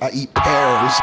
I eat pears.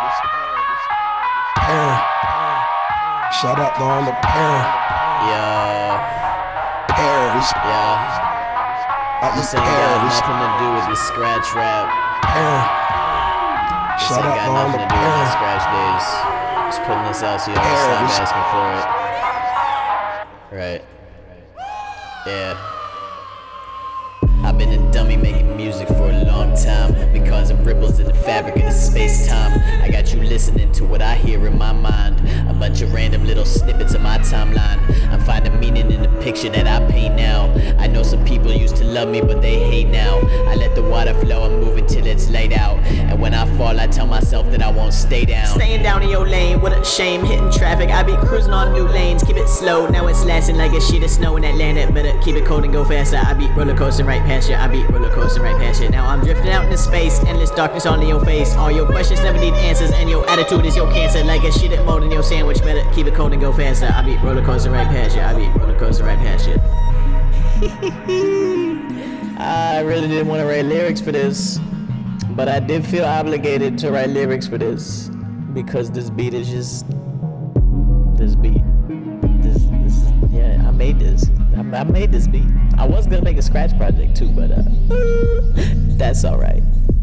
Pear. Shout out to all the pear. Yeah. Pears. Yeah. I This eat ain't got pears. nothing to do with this scratch rap. Pear. This Shout ain't out got to all nothing the to do with my pear. scratch days. Just putting this out so y'all can stop Pears. asking for it. Right. Yeah. I've been a dummy making music for a long time, been causing ripples in the fabric of the space-time. I got you listening to what I hear in my mind, a bunch of random little snippets of my timeline. I'm finding meaning in the picture that I paint now. I know some people used to love me, but they hate now. I let the water flow, I'm moving till it's laid out, and when I fall, I tell myself that I won't stay down. Staying down in your lane, what a shame, hitting traffic. I be cruising on new lanes, keep it slow. Now it's lasting like a sheet of snow in Atlanta. Better keep it cold and go faster. I be roller coasting right past you. I be roller coasting right past you. Now I'm drifting out into space, endless darkness on your face. All your questions never need answers, and your attitude is your cancer. Like a sheet of mold in your sandwich. Better keep it cold and go faster. I be roller coasting right past you. I be roller coasting right past you. I really didn't want to write lyrics for this, but I did feel obligated to write lyrics for this because this beat is just this beat. This yeah, I made this. I made this beat. I was gonna make a scratch project too, but that's alright.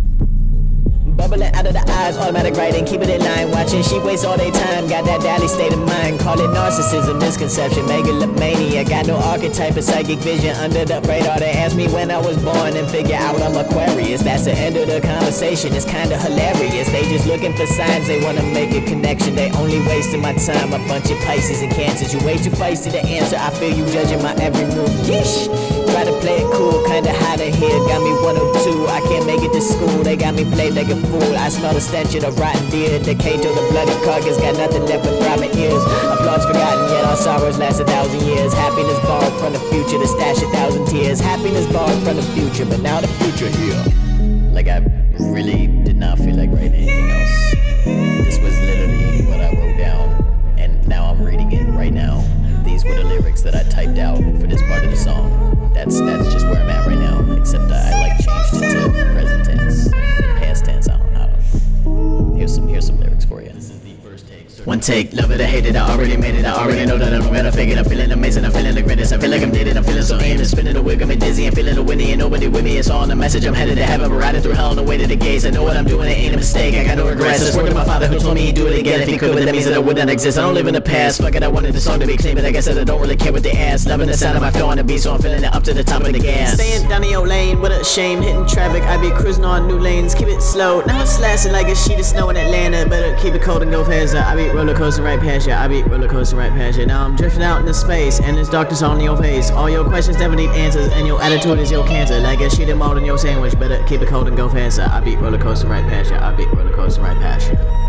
Bubbling out of the eyes, automatic writing, keep it in line. Watching sheep waste all their time, got that Dali state of mind. Call it narcissism, misconception, megalomania. Got no archetype of psychic vision under the radar. They asked me when I was born and figure out I'm Aquarius. That's the end of the conversation, it's kinda hilarious. They just looking for signs, they wanna make a connection. They only wasting my time, a bunch of Pisces and Cancers. You way too feisty to answer, I feel you judging my every move. Yeesh! Try to play it cool, kinda hot in here. Got me 102, I can't make it to school. They got me played like a fool. I smell the stench of the rotten deer. Decay till the bloody carcass, got nothing left but throbbing ears. Applause forgotten, yet our sorrows last 1,000 years. Happiness borrowed from the future to stash 1,000 tears. Happiness borrowed from the future, but now the future here. Like I really did not feel like writing anything else. This was literally what I wrote down, and now I'm reading it right now. These were the lyrics that I typed out for this part of the song. That's just where I'm at right now, except I like changed it to present tense, past tense. I don't know. Here's some lyrics for you. This is the first take. One take, love it or hate it, I already made it. I already know that I'm gonna fake it. I'm feeling amazing, I'm feeling the greatest. I feel like I'm dated, I'm feeling so aimless. Spinning the wig, I'm dizzy, I'm feeling the windy, and nobody with me. It's all in the message. I'm headed to heaven, but riding through hell on the way to the gates. I know what I'm doing, it ain't a mistake. I got no regrets. It's word to my father who told me he'd do it again if he could, but that means that I would not exist. I don't live in the past. Fuck it, I wanted the song to be clean, but I guess that I don't really care what they ask. Loving the sound of my flow on the beat, so I'm feeling it up to the top of the gas. Staying down in your lane, what a shame, hitting traffic. I be cruising on new lanes, keep it slow. Now it's lasting like a sheet of snow in Atlanta. Better keep it cold and go faster. I be roller coasting right past you. I be roller coasting right past you. Now I'm drifting out into space, and there's darkness on your face. All your questions never need answers, and your attitude is your cancer. Like a sheet of mold in your sandwich. Better keep it cold and go faster. I be roller coasting right past you. I be roller coasting right past you.